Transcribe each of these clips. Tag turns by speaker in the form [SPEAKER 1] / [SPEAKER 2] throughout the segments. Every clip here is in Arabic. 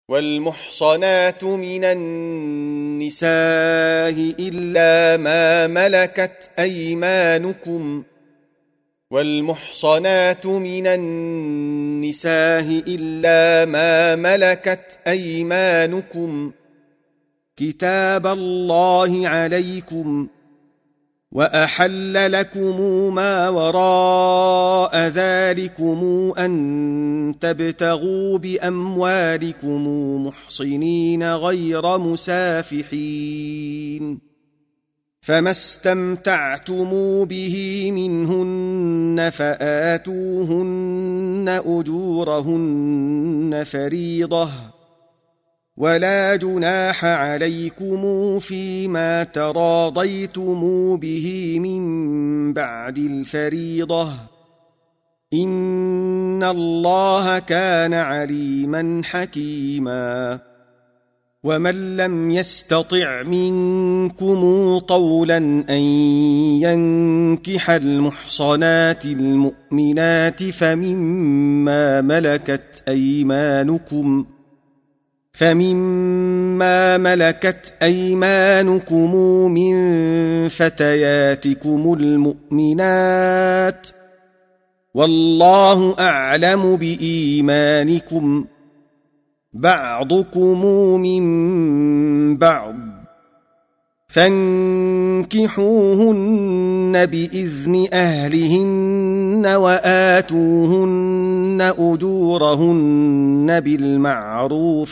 [SPEAKER 1] والمحصنات من النساء إلا ما ملكت أيمانكم والمحصنات من النساء إلا ما ملكت أيمانكم كتاب الله عليكم وأحل لكم ما وراء ذلكم أن تبتغوا بأموالكم محصنين غير مسافحين فما استمتعتم به منهن فآتوهن أجورهن فريضة ولا جناح عليكم فيما تراضيتم به من بعد الفريضة إن الله كان عليما حكيما ومن لم يستطع منكم طولا أن ينكح المحصنات المؤمنات فمما ملكت أيمانكم من فتياتكم المؤمنات والله أعلم بإيمانكم بعضكم من بعض فانكحوهن بإذن أهلهن وآتوهن أجورهن بالمعروف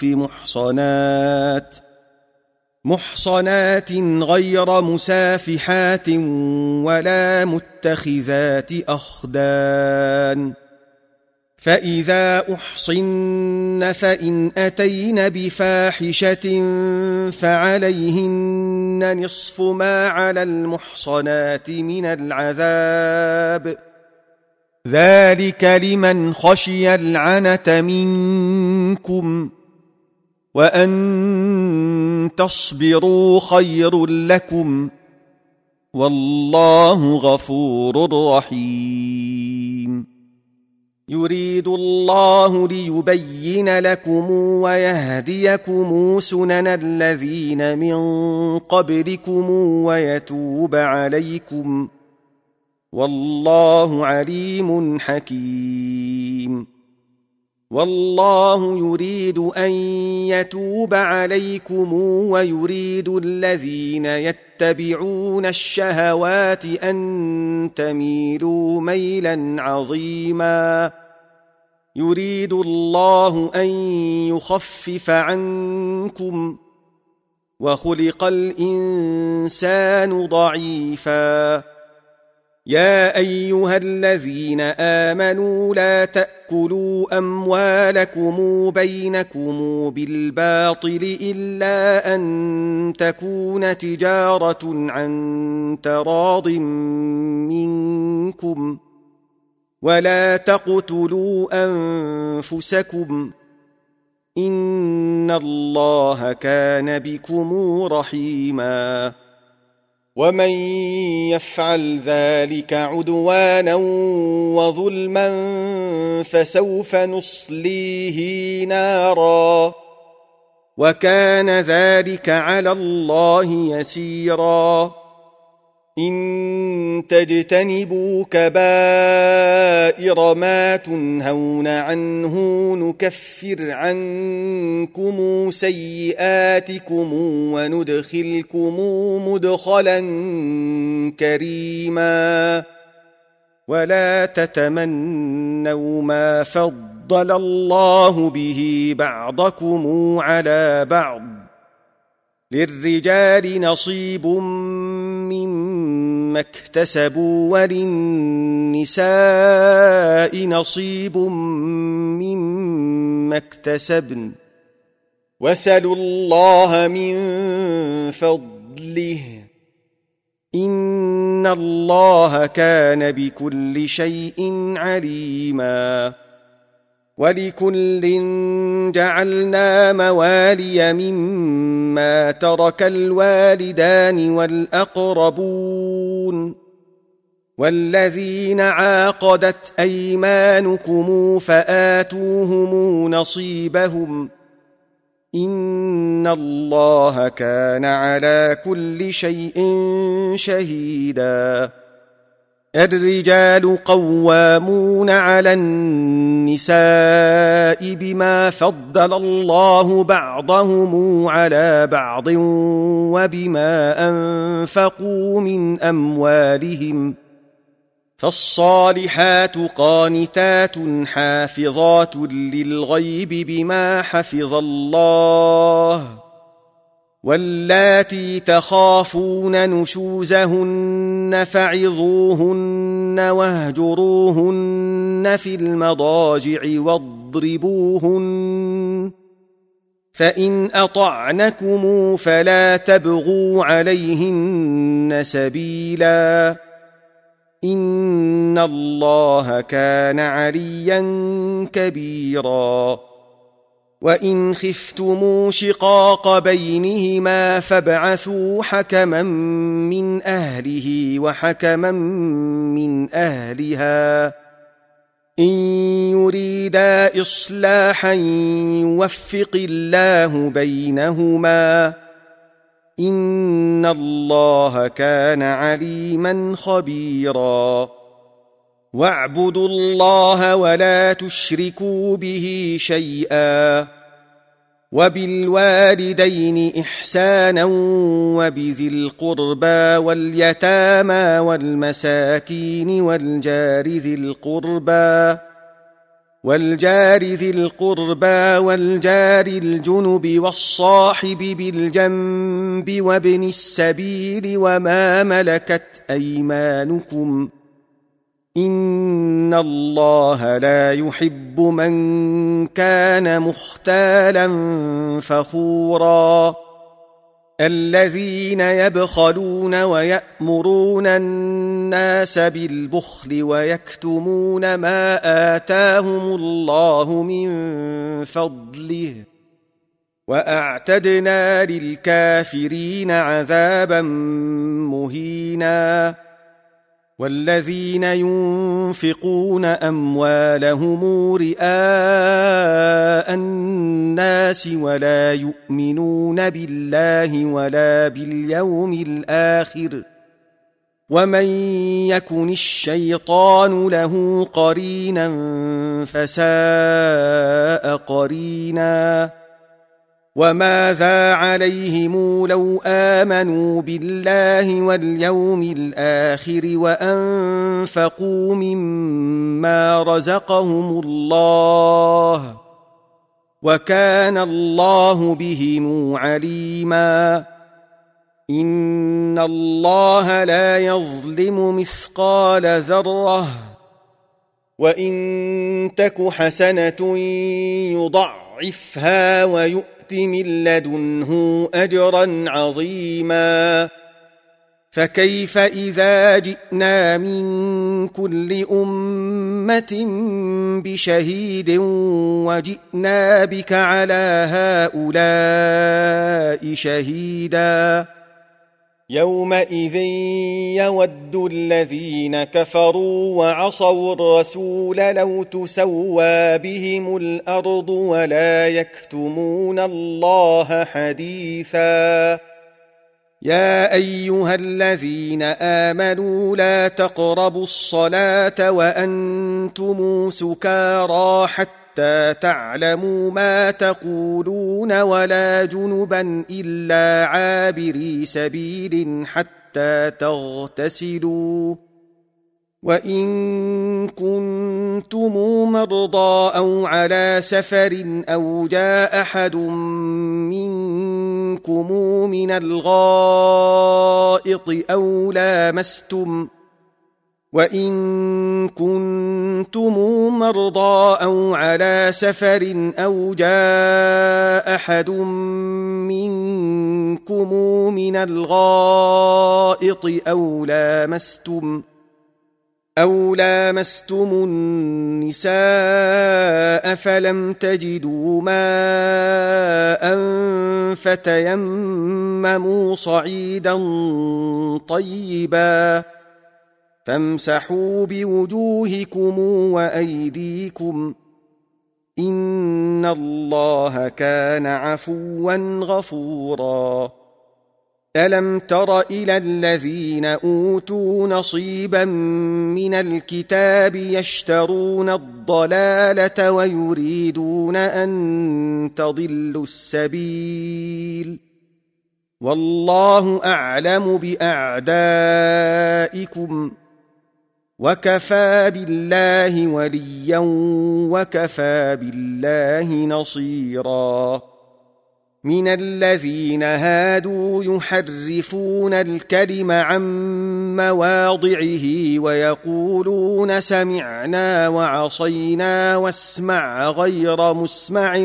[SPEAKER 1] محصنات غير مسافحات ولا متخذات أخدان فإذا أحصن فإن أتين بفاحشة فعليهن نصف ما على المحصنات من العذاب ذلك لمن خشي العنة منكم وأن تصبروا خير لكم والله غفور رحيم يريد الله ليبين لكم ويهديكم سنن الذين من قبلكم ويتوب عليكم والله عليم حكيم والله يريد أن يتوب عليكم ويريد الذين يتبعون الشهوات أن تميلوا ميلا عظيما يريد الله أن يخفف عنكم وخلق الإنسان ضعيفا يا أيها الذين آمنوا لا تأكلوا أموالكم بينكم بالباطل إلا أن تكون تجارة عن تراض منكم ولا تقتلوا أنفسكم إن الله كان بكم رحيما ومن يفعل ذلك عدوانا وظلما فسوف نصليه نارا وكان ذلك على الله يسيرا إن تجتنبوا كبائر ما تنهون عنه نكفر عنكم سيئاتكم وندخلكم مدخلا كريما ولا تتمنوا ما فضل الله به بعضكم على بعض للرجال نصيب مما اكتسبوا وللنساء نصيب مما اكتسبن واسألوا الله من فضله إن الله كان بكل شيء عليما ولكل جعلنا موالي مما ترك الوالدان والأقربون والذين عاقدت أيمانكم فآتوهم نصيبهم إن الله كان على كل شيء شهيدا الرجال قوامون على النساء بما فضل الله بعضهم على بعض وبما أنفقوا من أموالهم فالصالحات قانتات حافظات للغيب بما حفظ الله واللاتي تخافون نشوزهن فعظوهن واهجروهن في المضاجع واضربوهن فإن أطعنكم فلا تبغوا عليهن سبيلا إن الله كان عليا كبيرا وإن خفتم شقاق بينهما فابعثوا حكما من أهله وحكما من أهلها إن يريدا إصلاحا يوفق الله بينهما إن الله كان عليما خبيرا واعبدوا الله ولا تشركوا به شيئا وبالوالدين إحسانا وبذي القربى واليتامى والمساكين والجار ذي القربى والجار الجنب والصاحب بالجنب وابن السبيل وما ملكت أيمانكم إن الله لا يحب من كان مختالا فخورا الذين يبخلون ويأمرون الناس بالبخل ويكتمون ما آتاهم الله من فضله وأعتدنا للكافرين عذابا مهينا والذين ينفقون أموالهم رئاء الناس ولا يؤمنون بالله ولا باليوم الآخر ومن يكن الشيطان له قرينا فساء قرينا وماذا عليهم لو آمنوا بالله واليوم الآخر وأنفقوا مما رزقهم الله وكان الله بهم عليما إن الله لا يظلم مثقال ذرة وإن تك حسنة يضعفها ويؤت من لدنه أجرا عظيما فكيف إذا جئنا من كل أمة بشهيد وجئنا بك على هؤلاء شهيدا يومئذ يود الذين كفروا وعصوا الرسول لو تسوى بهم الأرض ولا يكتمون الله حديثا يا أيها الذين آمنوا لا تقربوا الصلاة وأنتم سكارى حتى تعلموا ما تقولون ولا جنبا إلا عابري سبيل حتى تغتسلوا وإن كنتم مرضى أو على سفر أو جاء أحد منكم من الغائط أو لامستم وإن كنتم مرضى أو على سفر أو جاء أحد منكم من الغائط أو لامستم النساء فلم تجدوا ماء فتيمموا صعيدا طيبا فامسحوا بوجوهكم وأيديكم إن الله كان عفوا غفورا ألم تر إلى الذين أوتوا نصيبا من الكتاب يشترون الضلالة ويريدون أن تضلوا السبيل والله أعلم بأعدائكم وكفى بالله وليا وكفى بالله نصيرا من الذين هادوا يحرفون الكلم عن مواضعه ويقولون سمعنا وعصينا واسمع غير مسمع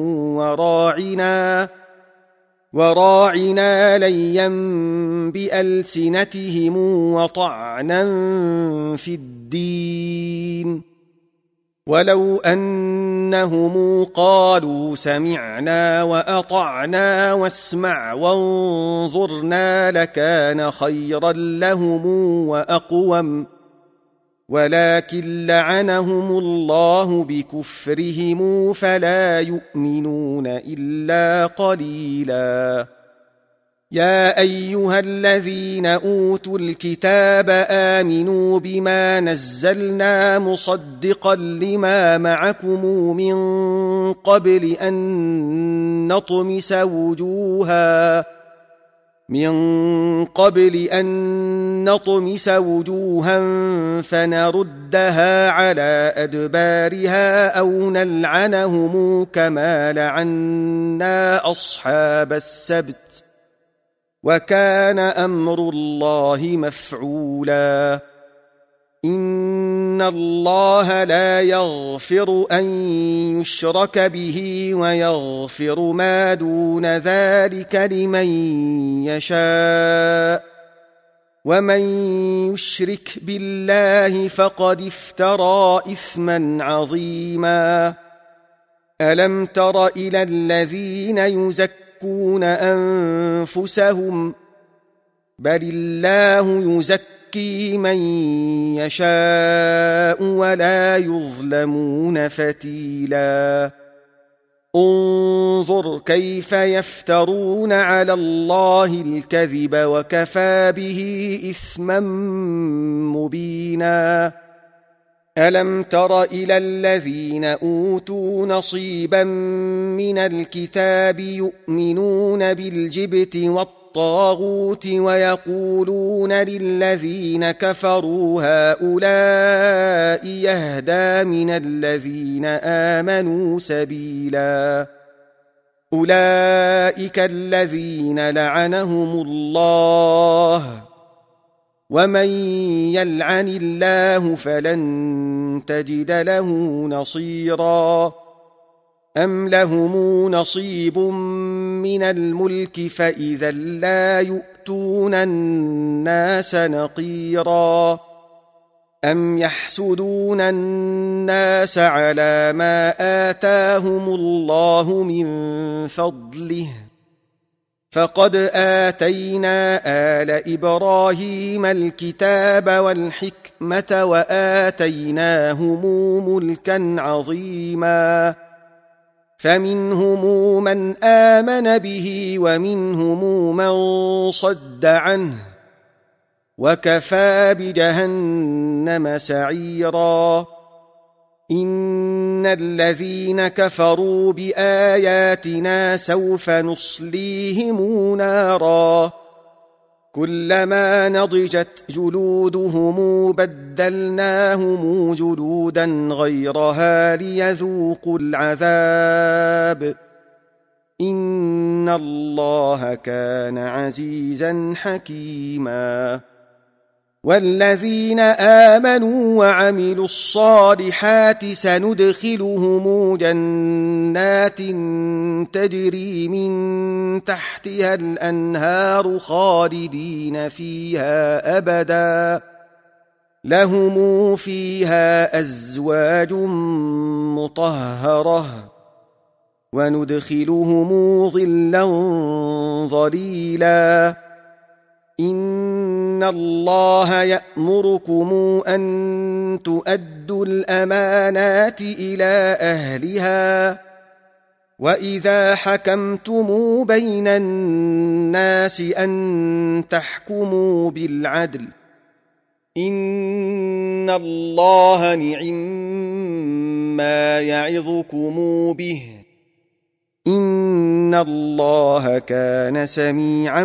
[SPEAKER 1] وراعنا ليا بألسنتهم وطعنا في الدين ولو أنهم قالوا سمعنا وأطعنا واسمع وانظرنا لكان خيرا لهم وأقوم ولكن لعنهم الله بكفرهم فلا يؤمنون إلا قليلا يا أيها الذين أوتوا الكتاب آمنوا بما نزلنا مصدقا لما معكم من قبل أن نطمس وجوها فنردها على أدبارها أو نلعنهم كما لعنا أصحاب السبت وكان أمر الله مفعولا إن الله لا يغفر أن يشرك به ويغفر ما دون ذلك لمن يشاء ومن يشرك بالله فقد افترى إثما عظيما ألم تر إلى الذين يزكون أنفسهم بل الله يزكي من يشاء ولا يظلمون فتيلا انظر كيف يفترون على الله الكذب وكفى به إثما مبينا ألم تر إلى الذين أوتوا نصيبا من الكتاب يؤمنون بالجبت والطاغوت ويقولون للذين كفروا هؤلاء يهدى من الذين آمنوا سبيلا أولئك الذين لعنهم الله ومن يلعن الله فلن تجد له نصيرا أم لهم نصيب من الملك فإذا لا يؤتون الناس نقيرا أم يحسدون الناس على ما آتاهم الله من فضله فقد آتينا آل إبراهيم الكتاب والحكمة وآتيناهم ملكا عظيما فمنهم من آمن به ومنهم من صد عنه وكفى بجهنم سعيرا إن الذين كفروا بآياتنا سوف نصليهم نارا كلما نضجت جلودهم بدلناهم جلودا غيرها ليذوقوا العذاب إن الله كان عزيزا حكيما والذين آمنوا وعملوا الصالحات سندخلهم جنات تجري من تحتها الأنهار خالدين فيها أبدا لهم فيها أزواج مطهرة وندخلهم ظلا ظليلا إن إن الله يأمركم أن تؤدوا الأمانات إلى أهلها وإذا حكمتم بين الناس أن تحكموا بالعدل إن الله نعما يعظكم به إن الله كان سميعا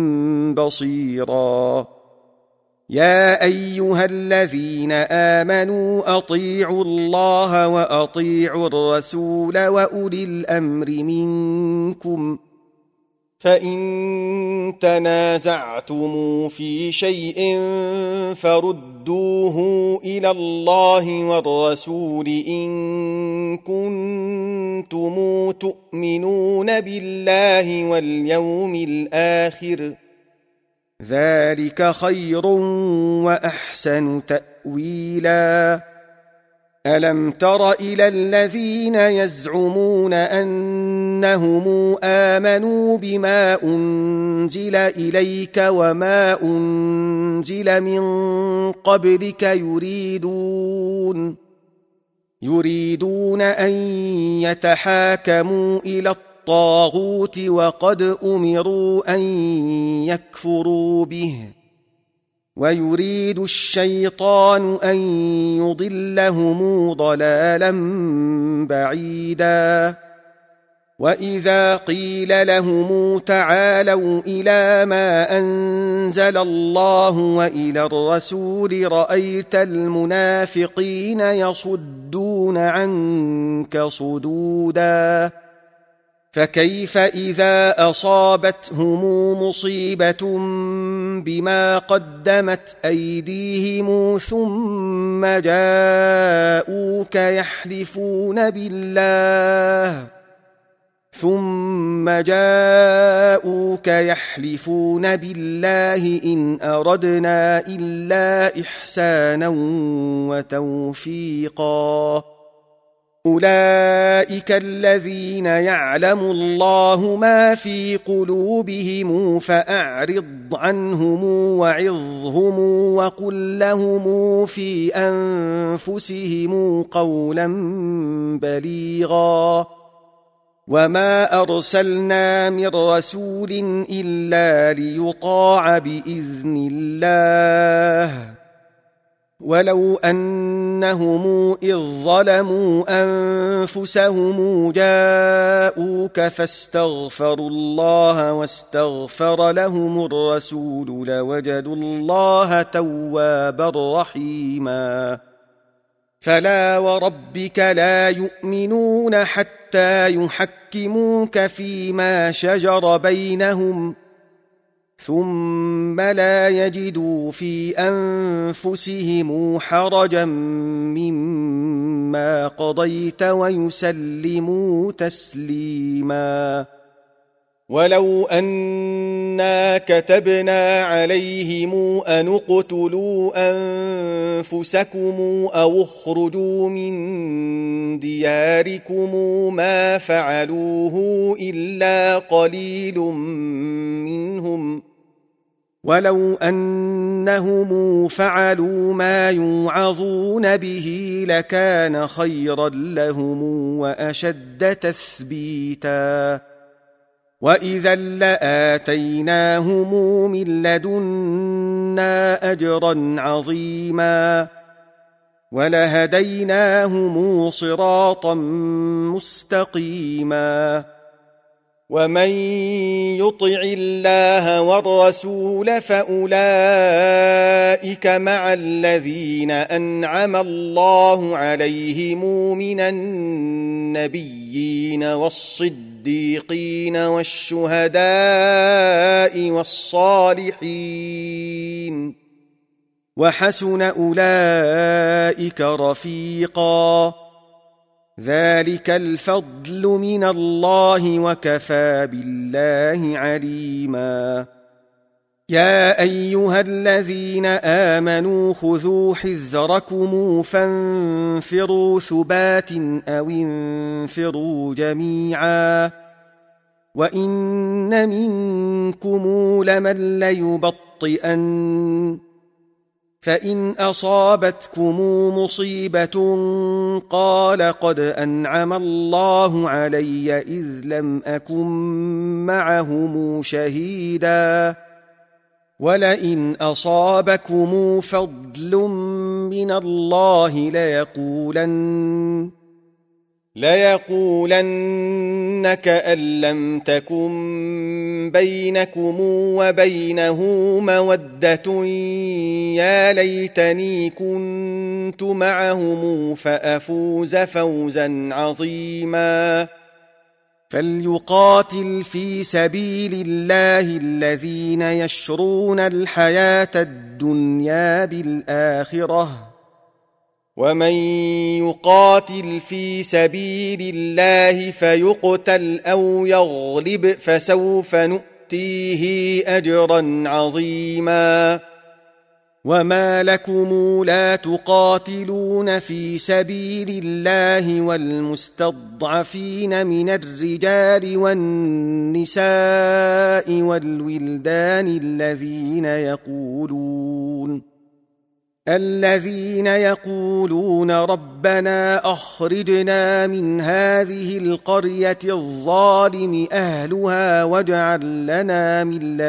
[SPEAKER 1] بصيرا يا أيها الذين آمنوا أطيعوا الله وأطيعوا الرسول وأولي الأمر منكم فإن تنازعتم في شيء فردوه إلى الله والرسول إن كنتم تؤمنون بالله واليوم الآخر ذلك خير وأحسن تأويلا ألم تر إلى الذين يزعمون أنهم آمنوا بما أنزل إليك وما أنزل من قبلك يريدون أن يتحاكموا إلى الطاغوت وقد أمروا أن يكفروا به ويريد الشيطان أن يضلهم ضلالا بعيدا وإذا قيل لهم تعالوا إلى ما أنزل الله وإلى الرسول رأيت المنافقين يصدون عنك صدودا فكيف إذا أصابتهم مصيبة بما قدمت أيديهم ثم جاءوك يحلفون بالله إن أردنا إلا إحسانا وتوفيقا أولئك الذين يعلم الله ما في قلوبهم فأعرض عنهم وعظهم وقل لهم في أنفسهم قولا بليغا وما أرسلنا من رسول إلا ليطاع بإذن الله ولو أنهم إذ ظلموا أنفسهم جاءوك فاستغفروا الله واستغفر لهم الرسول لوجدوا الله توابا رحيما فلا وربك لا يؤمنون حتى يحكموك فيما شجر بينهم ثم لا يجدوا في أنفسهم حرجا مما قضيت ويسلموا تسليما ولو أنا كتبنا عليهم أن اقتلوا أنفسكم أو اخرجوا من دياركم ما فعلوه إلا قليل منهم ولو أنهم فعلوا ما يوعظون به لكان خيرا لهم وأشد تثبيتا وإذا لآتيناهم من لدنا أجرا عظيما ولهديناهم صراطا مستقيما ومن يطع الله والرسول فأولئك مع الذين أنعم الله عليهم من النبيين والصديقين والشهداء والصالحين وحسن أولئك رفيقا ذلك الفضل من الله وكفى بالله عليما يا أيها الذين آمنوا خذوا حذركم فانفروا ثبات أو انفروا جميعا وإن منكم لمن ليبطئن فإن أصابتكم مصيبة قال قد أنعم الله علي إذ لم أكن معهم شهيدا ولئن أصابكم فضل من الله ليقولن كأن لم تكن بينكم وبينه مودة يا ليتني كنت معهم فأفوز فوزا عظيما فليقاتل في سبيل الله الذين يشرون الحياة الدنيا بالآخرة ومن يقاتل في سبيل الله فيقتل أو يغلب فسوف نؤتيه أجرا عظيما وما لكم لا تقاتلون في سبيل الله والمستضعفين من الرجال والنساء والولدان الذين يقولون ربنا أخرجنا من هذه القرية الظالم أهلها واجعل لنا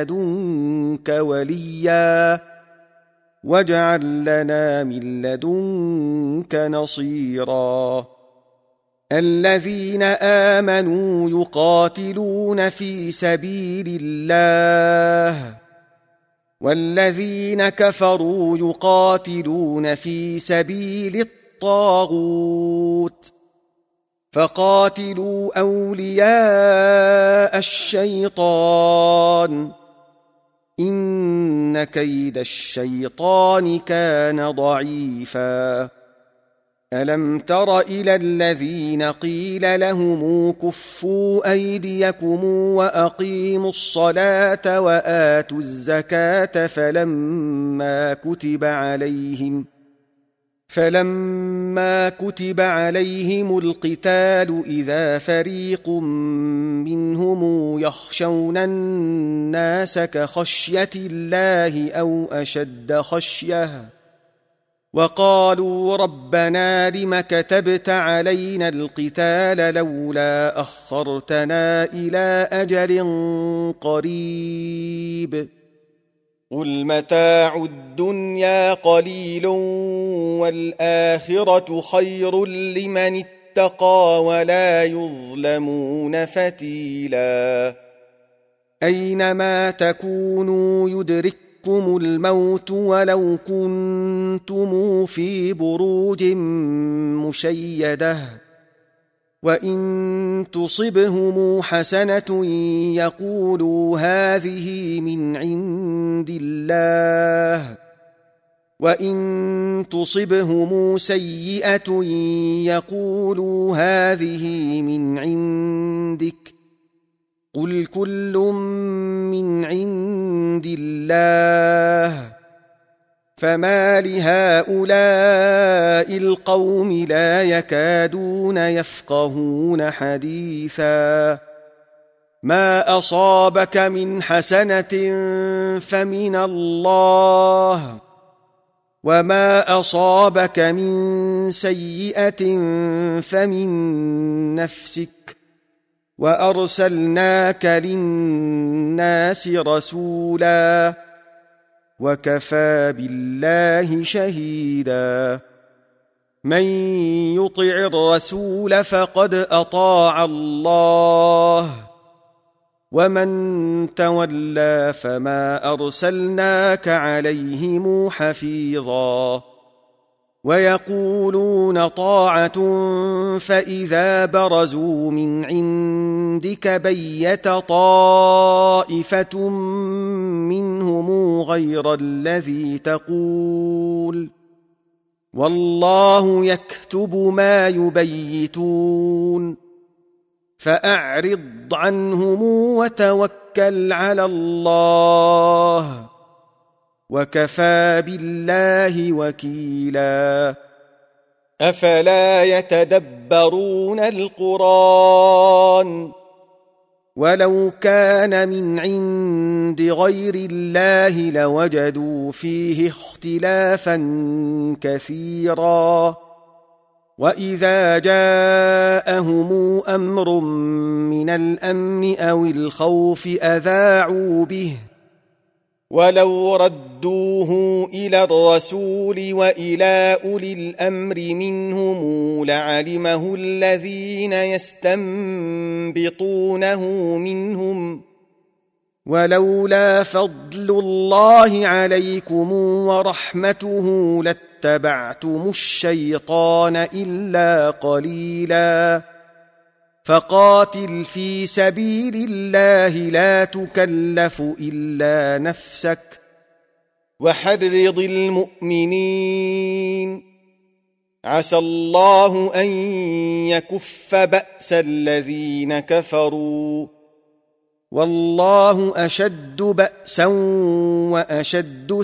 [SPEAKER 1] من لدنك نصيرا الذين آمنوا يقاتلون في سبيل الله والذين كفروا يقاتلون في سبيل الطاغوت فقاتلوا أولياء الشيطان إن كيد الشيطان كان ضعيفا ألم تر إلى الذين قيل لهم كفوا أيديكم وأقيموا الصلاة وآتوا الزكاة فلما كتب عليهم القتال إذا فريق منهم يخشون الناس كخشية الله أو أشد خشية وقالوا ربنا لم كتبت علينا القتال لولا أخرتنا إلى أجل قريب قل متاع الدنيا قليل والآخرة خير لمن اتقى ولا يظلمون فتيلا أينما تكونوا يدرككم الموت ولو كنتم في بروج مشيدة وإن تصبهم حسنة يقولوا هذه من عند الله وإن تصبهم سيئة يقولوا هذه من عندك قل كل من عند الله فما لهؤلاء القوم لا يكادون يفقهون حديثا ما أصابك من حسنة فمن الله وما أصابك من سيئة فمن نفسك وأرسلناك للناس رسولا وكفى بالله شهيدا من يطع الرسول فقد أطاع الله ومن تولى فما أرسلناك عليهم حفيظا ويقولون طاعة فإذا برزوا من عندك بيت طائفة منهم غير الذي تقول والله يكتب ما يبيتون فأعرض عنهم وتوكل على الله وكفى بالله وكيلا أفلا يتدبرون القرآن ولو كان من عند غير الله لوجدوا فيه اختلافا كثيرا وإذا جاءهم أمر من الأمن أو الخوف أذاعوا به ولو ردوه إلى الرسول وإلى أولي الأمر منهم لعلمه الذين يستنبطونه منهم ولولا فضل الله عليكم ورحمته لاتبعتم الشيطان إلا قليلا فقاتل في سبيل الله لا تكلف إلا نفسك وحرض المؤمنين عسى الله أن يكف بأس الذين كفروا والله أشد بأسا وأشد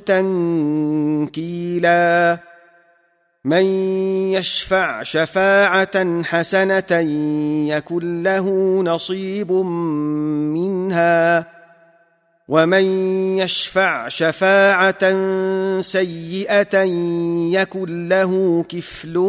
[SPEAKER 1] تنكيلا من يشفع شفاعة حسنة يكن له نصيب منها ومن يشفع شفاعة سيئة يكن له كفل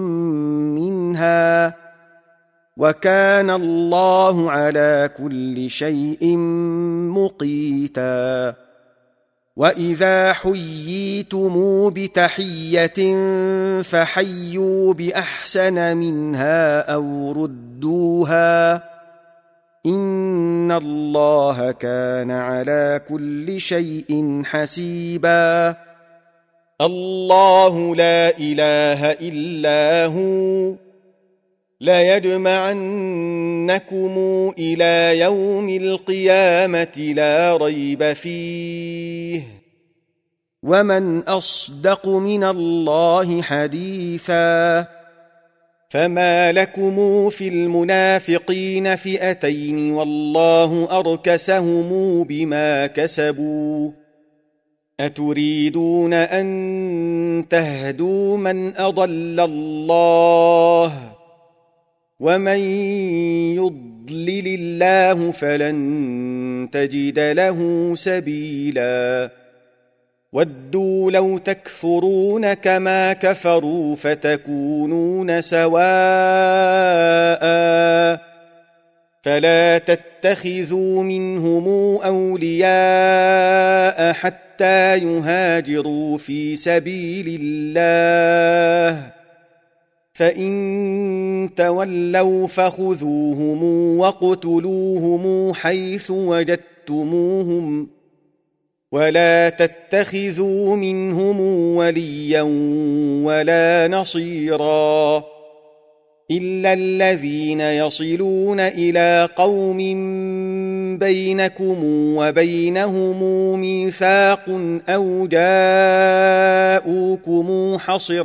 [SPEAKER 1] منها وكان الله على كل شيء مقيتا وإذا حييتم بتحية فحيوا بأحسن منها أو ردوها إن الله كان على كل شيء حسيبا الله لا إله إلا هو ليجمعنكم إلى يوم القيامة لا ريب فيه ومن أصدق من الله حديثا فما لكم في المنافقين فئتين والله أركسهم بما كسبوا أتريدون أن تهدوا من أضل الله ومن يضلل الله فلن تجد له سبيلا ودوا لو تكفرون كما كفروا فتكونون سواء فلا تتخذوا منهم أولياء حتى يهاجروا في سبيل الله فإن تولوا فخذوهم واقتلوهم حيث وجدتموهم ولا تتخذوا منهم وليا ولا نصيرا إلا الذين يصلون إلى قوم بينكم وبينهم ميثاق أو جاءوكم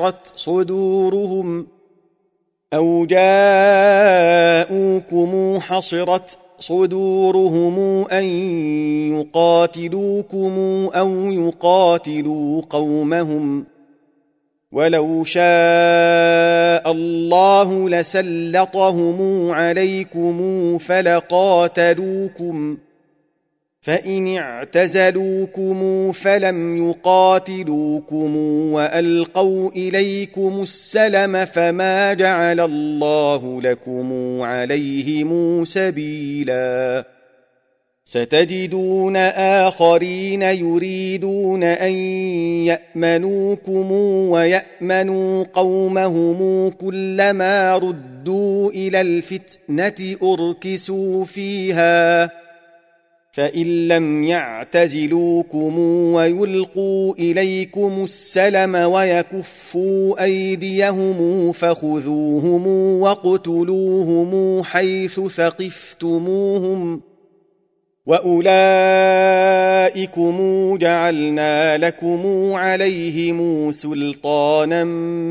[SPEAKER 1] حصرت صدورهم أن يقاتلوكم أو يقاتلوا قومهم ولو شاء الله لسلطهم عليكم فلقاتلوكم فإن اعتزلوكم فلم يقاتلوكم وألقوا إليكم السلم فما جعل الله لكم عليهم سبيلا ستجدون آخرين يريدون أن يأمنوكم ويأمنوا قومهم كلما ردوا إلى الفتنة أركسوا فيها فإن لم يعتزلوكم ويلقوا إليكم السلم ويكفوا أيديهم فخذوهم واقتلوهم حيث ثقفتموهم وأولئكم جعلنا لكم عليهم سلطانا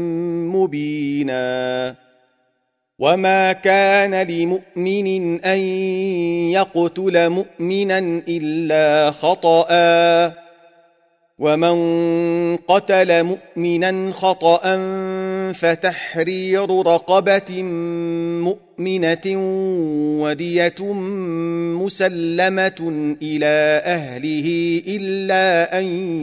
[SPEAKER 1] مبينا وما كان لمؤمن أن يقتل مؤمنا إلا خطأ ومن قتل مؤمنا خطأ فتحرير رقبة مؤمنة ودية مسلمة إلى أهله إلا أن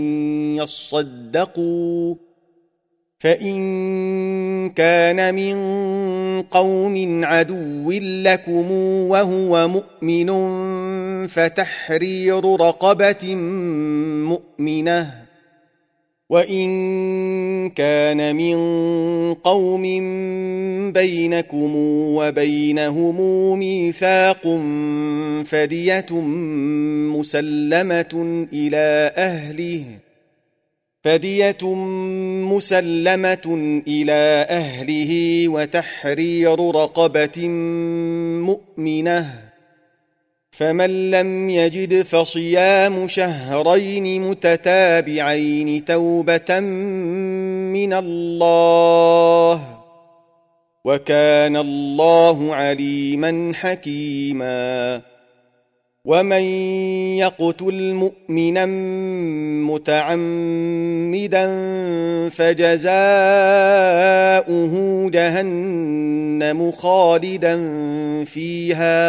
[SPEAKER 1] يصدقوا، فإن كان من قوم عدو لكم وهو مؤمن فتحرير رقبة مؤمنة، وإن كان من قوم بينكم وبينهم ميثاق فدية مسلمة إلى أهله وتحرير رقبة مؤمنة، فمن لم يجد فصيام شهرين متتابعين توبة من الله، وكان الله عليما حكيما. ومن يقتل مؤمنا متعمدا فجزاؤه جهنم خالدا فيها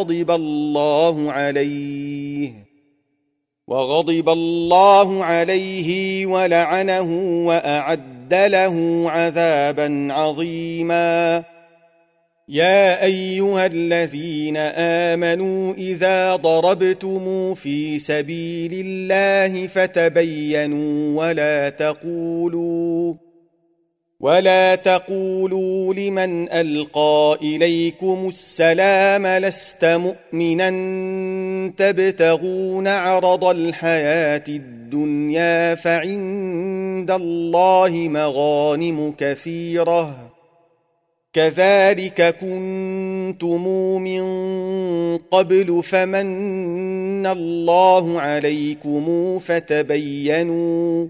[SPEAKER 1] وغضب الله عليه ولعنه وأعد له عذابا عظيما. يا أيها الذين آمنوا إذا ضربتم في سبيل الله فتبينوا ولا تقولوا لمن ألقى إليكم السلام لست مؤمنا تبتغون عرض الحياة الدنيا فعند الله مغانم كثيرة كذلك كنتم من قبل فمن الله عليكم فتبينوا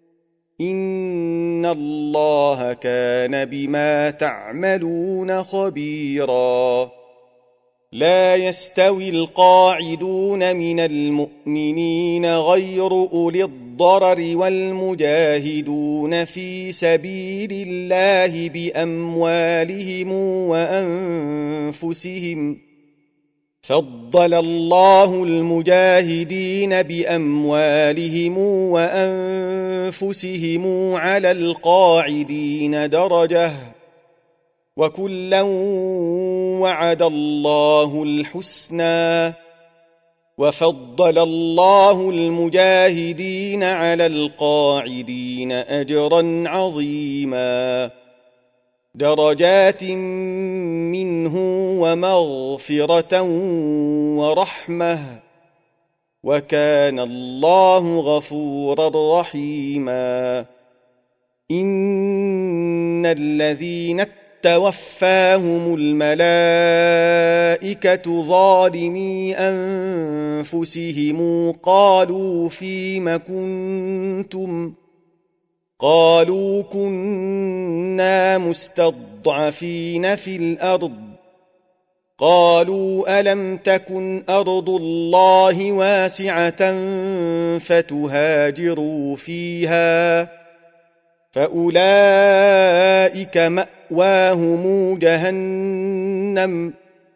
[SPEAKER 1] إن الله كان بما تعملون خبيرا. لا يستوي القاعدون من المؤمنين غير أولي الضرر والمجاهدون في سبيل الله بأموالهم وأنفسهم، فضل الله المجاهدين بأموالهم وأنفسهم على القاعدين درجة، وكلا وعد الله الحسنى، وفضل الله المجاهدين على القاعدين أجرا عظيما، درجات منه ومغفرة ورحمة، وكان الله غفورا رحيما. إن الذين توفاهم الملائكة ظالمي أنفسهم قالوا فيم كنتم قالوا كنا مستضعفين في الأرض قالوا ألم تكن أرض الله واسعة فتهاجروا فيها فأولئك مأواهم جهنم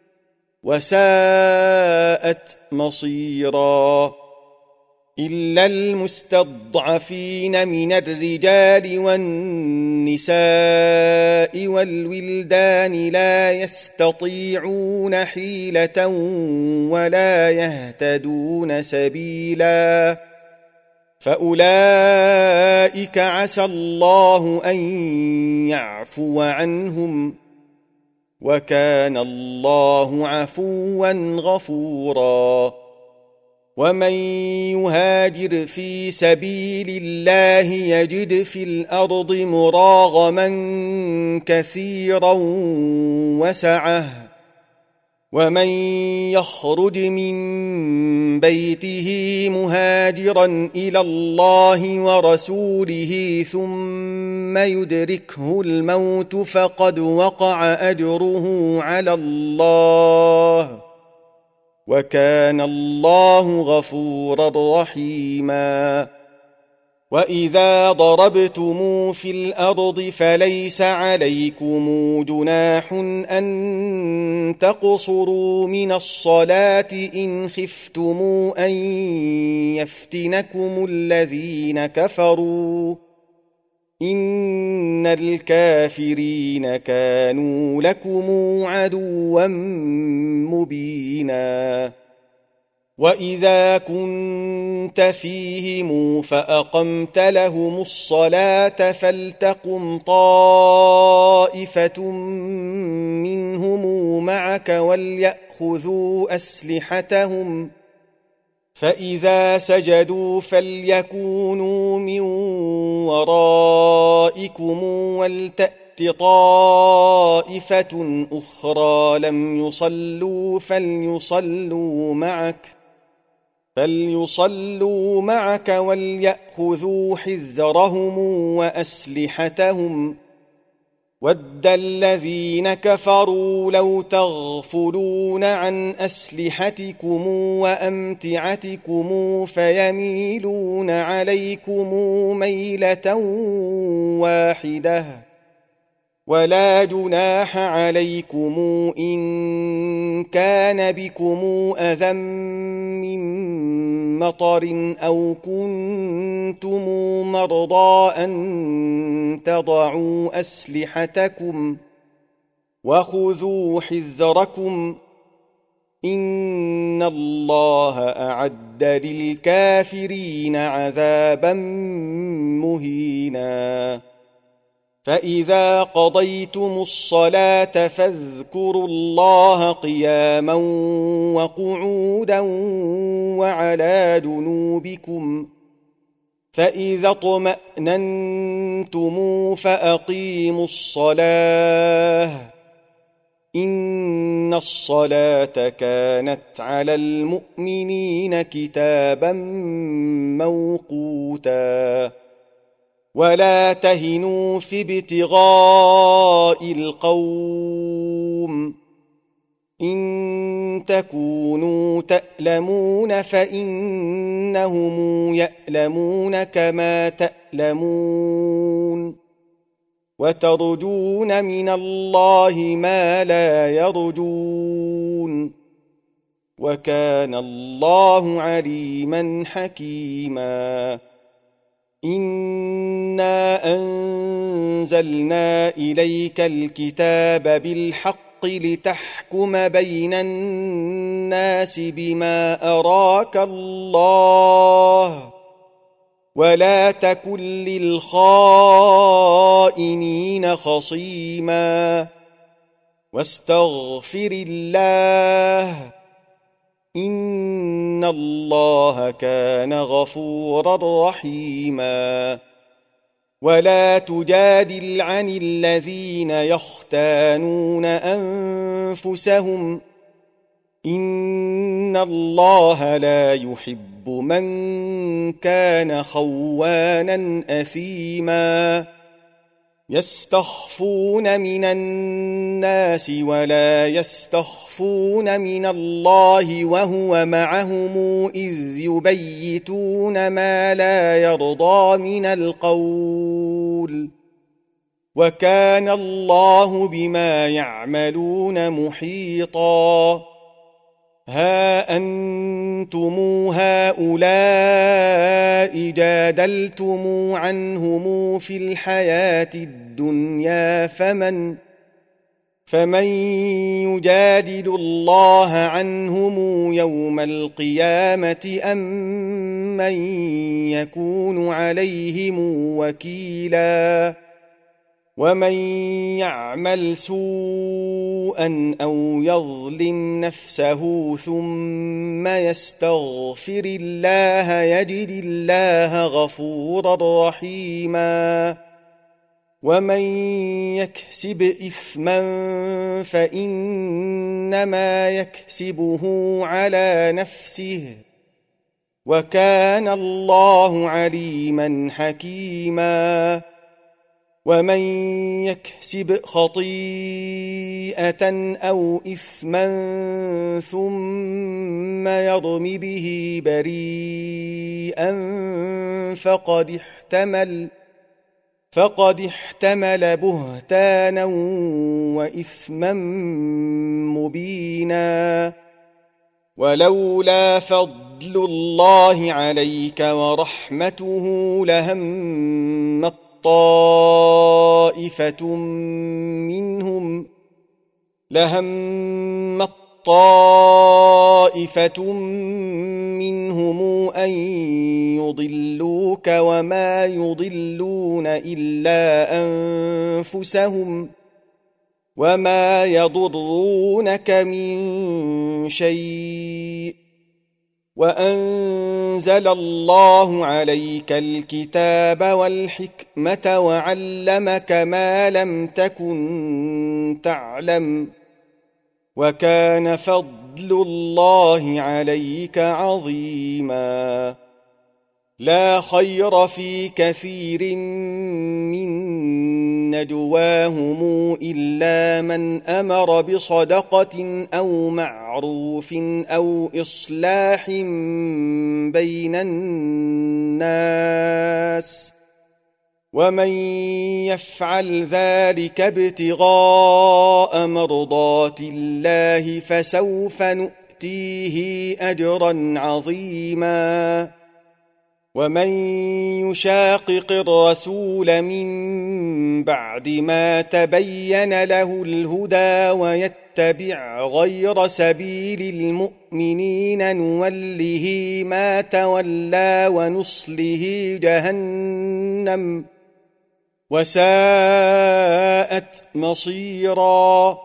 [SPEAKER 1] وساءت مصيرا. إلا المستضعفين من الرجال والنساء والولدان لا يستطيعون حيلة ولا يهتدون سبيلا فأولئك عسى الله أن يعفو عنهم وكان الله عفوا غفورا. ومن يهاجر في سبيل الله يجد في الأرض مراغما كثيرا وسعة ومن يخرج من بيته مهاجرا إلى الله ورسوله ثم يدركه الموت فقد وقع أجره على الله وكان الله غفورا رحيما. وإذا ضربتم في الأرض فليس عليكم جناح أن تقصروا من الصلاة إن خفتم أن يفتنكم الذين كفروا إن الكافرين كانوا لكم عدوا مبينا وإذا كنت فيهم فأقمت لهم الصلاة فلتقم طائفة منهم معك وليأخذوا أسلحتهم فإذا سجدوا فليكونوا من ورائكم ولتأت طائفة أخرى لم يصلوا فليصلوا معك وليأخذوا حذرهم وأسلحتهم ود الذين كفروا لو تغفلون عن أسلحتكم وأمتعتكم فيميلون عليكم ميلة واحدة ولا جناح عليكم إن كان بكم أذى من مطر أو كنتم مرضى أن تضعوا أسلحتكم وخذوا حذركم إن الله أعد للكافرين عذابا مهينا فإذا قضيتم الصلاة فاذكروا الله قياما وقعودا وعلى جنوبكم فإذا اطمأننتم فأقيموا الصلاة إن الصلاة كانت على المؤمنين كتابا موقوتا ولا تهنوا في ابتغاء القوم إن تكونوا تألمون فإنهم يألمون كما تألمون وترجون من الله ما لا يرجون وكان الله عليما حكيما إنا أنزلنا إليك الكتاب بالحق لتحكم بين الناس بما أراك الله ولا تكن للخائنين خصيما واستغفر الله إن الله كان غفورا رحيما ولا تجادل عن الذين يختانون أنفسهم إن الله لا يحب من كان خوانا أثيما يستخفون من الناس ولا يستخفون من الله وهو معهم إذ يبيتون ما لا يرضى من القول وكان الله بما يعملون محيطا ها أنتم هؤلاء جادلتم عنهم في الحياة الدنيا فمن يجادل الله عنهم يوم القيامة أم من يكون عليهم وكيلا ومن يعمل سوءا أو يظلم نفسه ثم يستغفر الله يجد الله غفورا رحيما ومن يكسب إثما فإنما يكسبه على نفسه وكان الله عليما حكيما ومن يكسب خطيئة أو إثما ثم يرم به بريئا فقد احتمل بهتانا وإثما مبينا. ولولا فضل الله عليك ورحمته لهمت طائفة منهم أن يضلوك وما يضلون إلا أنفسهم وما يضرونك من شيء. وأنزل الله عليك الكتاب والحكمة وعلمك ما لم تكن تعلم وكان فضل الله عليك عظيما. لا خير في كثير من نجواهم إلا من أمر بصدقة أو معروف أو إصلاح بين الناس ومن يفعل ذلك ابتغاء مرضات الله فسوف نؤتيه أجرا عظيما. ومن يشاقق الرسول من بعد ما تبين له الهدى ويتبع غير سبيل المؤمنين نوله ما تولى ونصله جهنم وساءت مصيرا.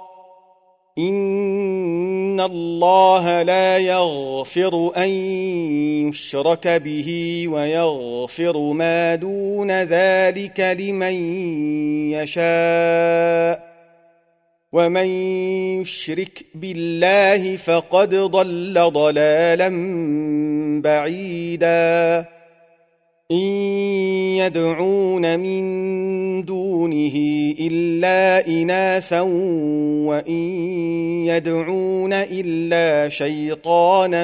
[SPEAKER 1] إن الله لا يغفر أن يشرك به ويغفر ما دون ذلك لمن يشاء ومن يشرك بالله فقد ضل ضلالا بعيدا. إن يدعون من دونه إلا إناثا وإن يدعون إلا شيطانا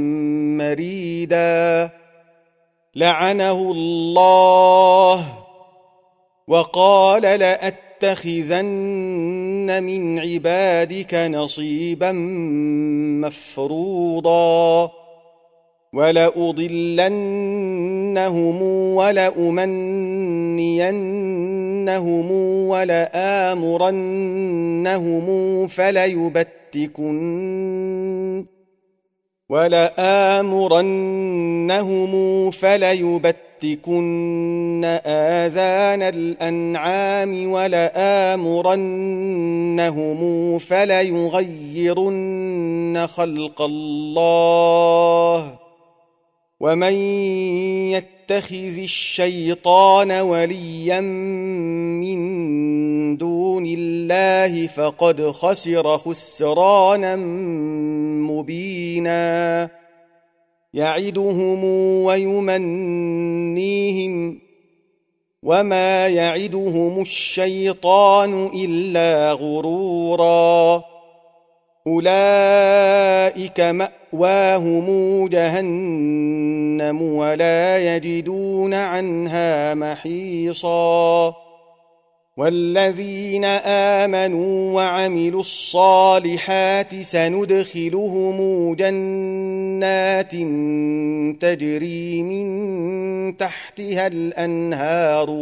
[SPEAKER 1] مريدا. لعنه الله وقال لأتخذن من عبادك نصيبا مفروضا. ولأضلنهم ولأمنينهم ولآمرنهم فليبتكن آذان الأنعام ولآمرنهم فليغيرن خلق الله. ومن يتخذ الشيطان وليا من دون الله فقد خسر خسرانا مبينا. يعدهم ويمنيهم وما يعدهم الشيطان إلا غرورا. أولئك مأواهم جهنم ولا يجدون عنها محيصا. والذين آمنوا وعملوا الصالحات سندخلهم جنات تجري من تحتها الأنهار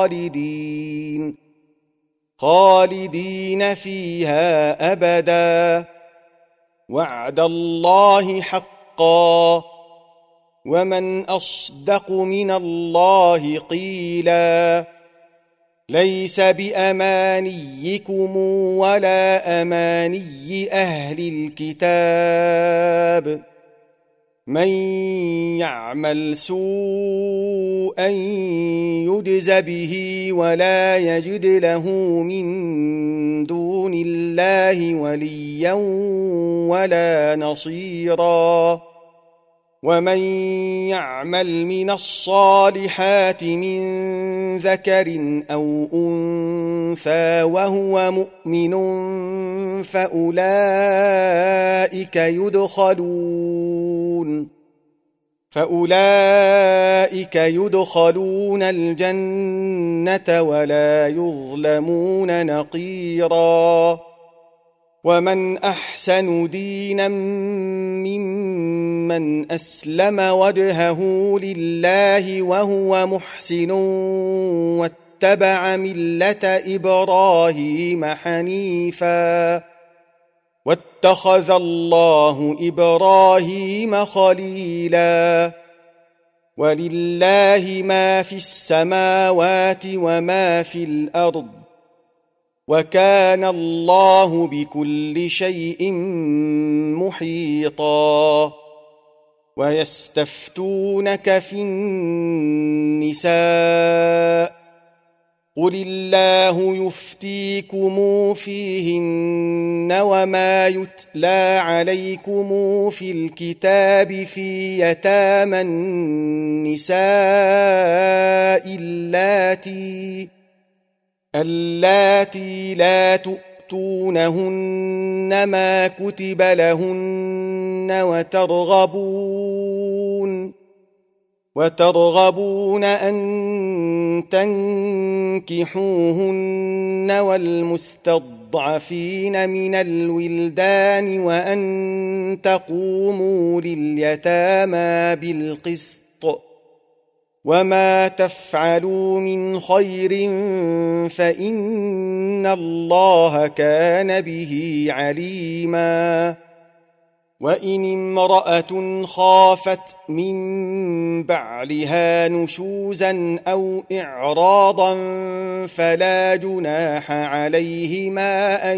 [SPEAKER 1] خالدين فيها أبدا. وعد الله حقا ومن أصدق من الله قيلا. ليس بأمانيكم ولا أماني أهل الكتاب. من يعمل سوءا يجز به ولا يجد له من دون الله وليا ولا نصيرا. ومن يعمل من الصالحات من ذكر أو أنثى وهو مؤمن فأولئك يدخلون الجنة ولا يظلمون نقيرا. ومن أحسن دينا ممن أسلم وجهه لله وهو محسن واتبع ملة إبراهيم حنيفا واتخذ الله إبراهيم خليلا. ولله ما في السماوات وما في الأرض وكان الله بكل شيء محيطا. ويستفتونك في النساء قل الله يفتيكم فيهن وما يتلى عليكم في الكتاب في يتامى النساء اللاتي لا تؤتونهن ما كتب لهن وترغبون أن تنكحوهن والمستضعفين من الولدان وأن تقوموا لليتامى بالقسط وما تفعلوا من خير فإن الله كان به عليما. وإن امرأة خافت من بعلها نشوزا أو إعراضا فلا جناح عليهما أن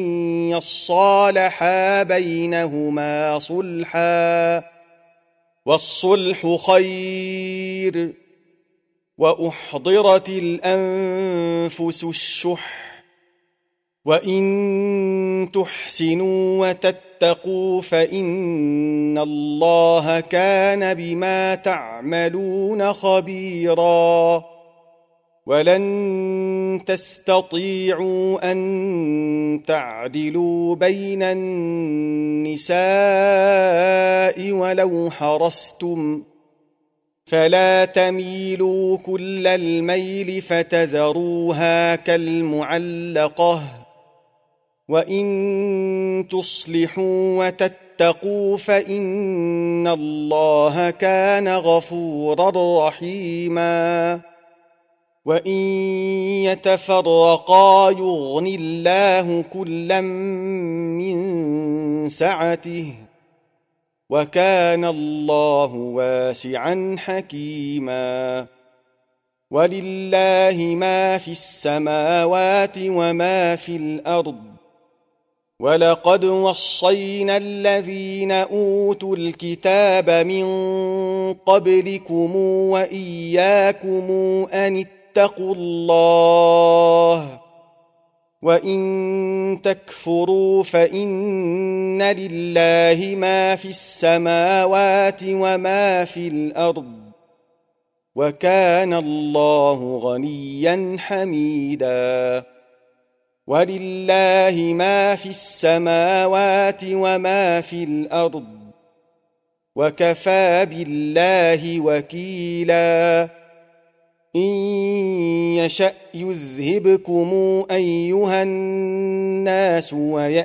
[SPEAKER 1] يصالحا بينهما صلحا والصلح خير. وأحضرت الأنفس الشح وإن تحسنوا وتتقوا فإن الله كان بما تعملون خبيرا. ولن تستطيعوا أن تعدلوا بين النساء ولو حرصتم فلا تميلوا كل الميل فتذروها كالمعلقة. وإن تصلحوا وتتقوا فإن الله كان غفورا رحيما. وإن يتفرقا يغن الله كلا من سعته وكان الله واسعا حكيما. ولله ما في السماوات وما في الأرض ولقد وصينا الذين أوتوا الكتاب من قبلكم وإياكم أن اتقوا الله وإن تكفروا فإن لله ما في السماوات وما في الأرض وكان الله غنيا حميدا. ولله ما في السماوات وما في الأرض وكفى بالله وكيلا. إن يشأ يذهبكم أيها الناس ويأت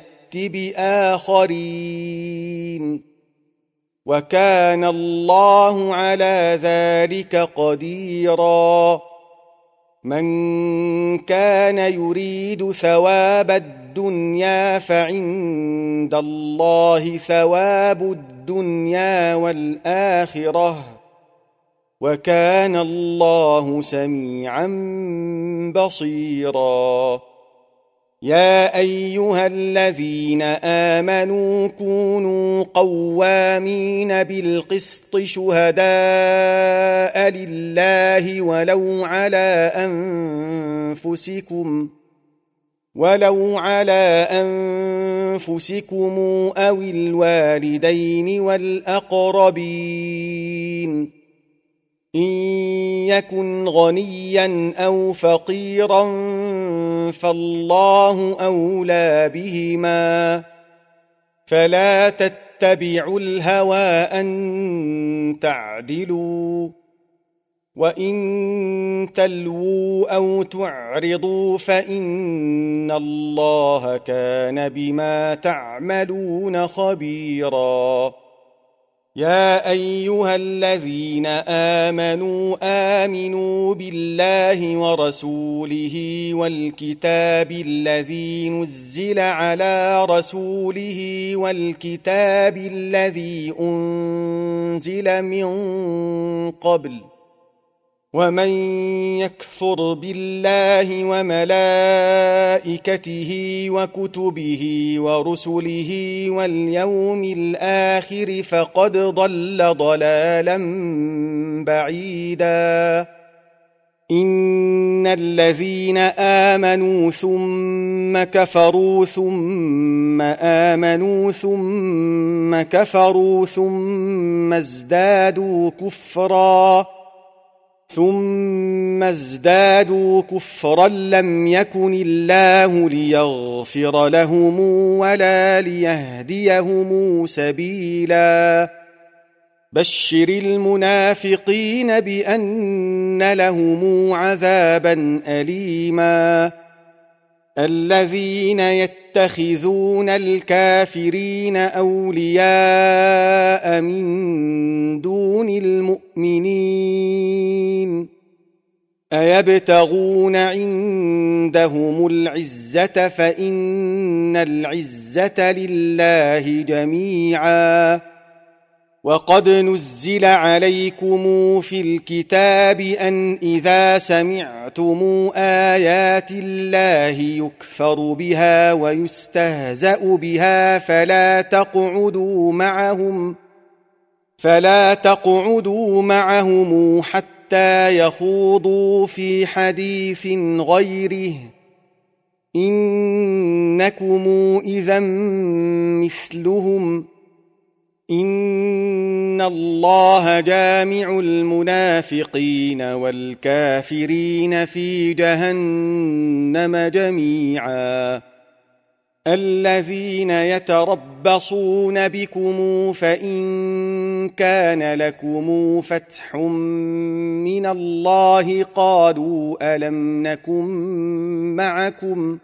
[SPEAKER 1] بآخرين وكان الله على ذلك قديرا. من كان يريد ثواب الدنيا فعند الله ثواب الدنيا والآخرة وكان الله سميعا بصيرا. يا أيها الذين آمنوا كونوا قوامين بالقسط شهداء لله ولو على أنفسكم ولو على أنفسكم أو الوالدين والأقربين إن يكن غنيا أو فقيرا فالله أولى بهما فلا تتبعوا الهوى أن تعدلوا وإن تلووا أو تعرضوا فإن الله كان بما تعملون خبيرا يا أيها الذين آمنوا بالله ورسوله والكتاب الذي نزل على رسوله والكتاب الذي أنزل من قبل ومن يكفر بالله وملائكته وكتبه ورسله واليوم الآخر فقد ضل ضلالا بعيدا إن الذين آمنوا ثم كفروا ثم آمنوا ثم كفروا ثم ازدادوا كفرا لم يكن الله ليغفر لهم ولا ليهديهم سبيلا بشر المنافقين بأن لهم عذابا أليما الذين يتخذون الكافرين أولياء من دون المؤمنين أيبتغون عندهم العزة فإن العزة لله جميعا وقد نزل عليكم في الكتاب أن إذا سمعتم آيات الله يكفر بها ويستهزأ بها فلا تقعدوا معهم حتى يخوضوا في حديث غيره إنكم إذا مثلهم إن الله جامع المنافقين والكافرين في جهنم جميعا الذين يتربصون بكم فإن كان لكم فتح من الله قالوا ألم نكن معكم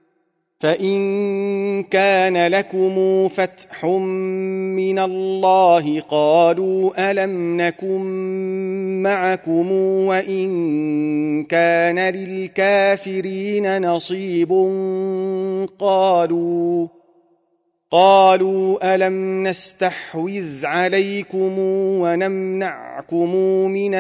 [SPEAKER 1] فإن كان لكم فتح من الله قالوا ألم نكن معكم وإن كان للكافرين نصيب قالوا ألم نستحوذ عليكم ونمنعكم من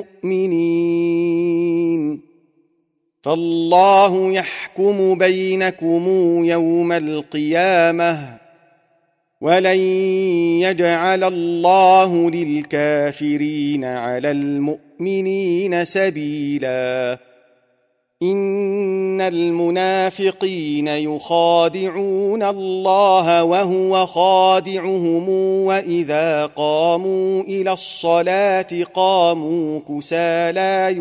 [SPEAKER 1] المؤمنين فالله يحكم بينكم يوم القيامة ولن يجعل الله للكافرين على المؤمنين سبيلا إن المنافقين يخادعون الله وهو خادعهم وإذا قاموا إلى الصلاة قاموا كسالى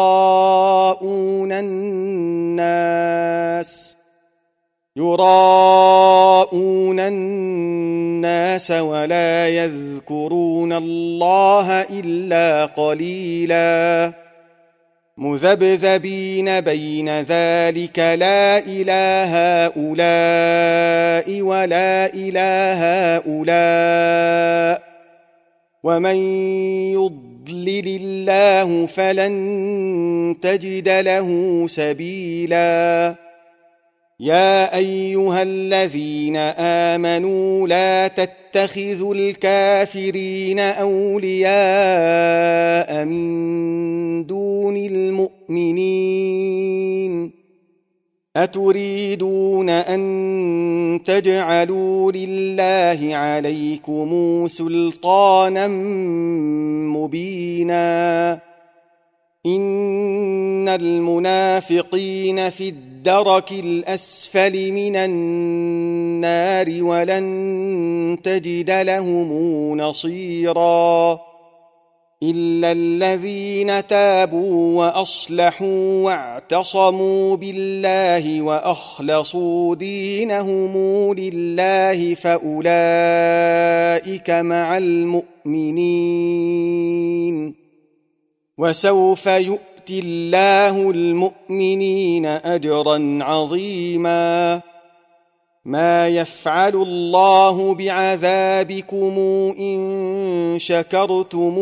[SPEAKER 1] يراءون الناس ولا يذكرون الله إلا قليلا مذبذبين بين ذلك لا إله هؤلاء ولا إله هؤلاء ومن يضلل الله فلن تجد له سبيلا يا أيها الذين آمنوا لا تتخذوا الكافرين أولياء من دون المؤمنين أتريدون أن تجعلوا لله عليكم سلطانا مبينا إن المنافقين في الدرك الأسفل من النار ولن تجد لهم نصيرا إلا الذين تابوا وأصلحوا واعتصموا بالله وأخلصوا دينهم لله فأولئك مع المؤمنين وسوف يؤتي الله المؤمنين أجرا عظيما ما يفعل الله بعذابكم إن شكرتم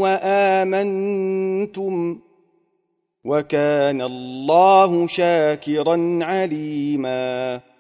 [SPEAKER 1] وآمنتم وكان الله شاكرا عليما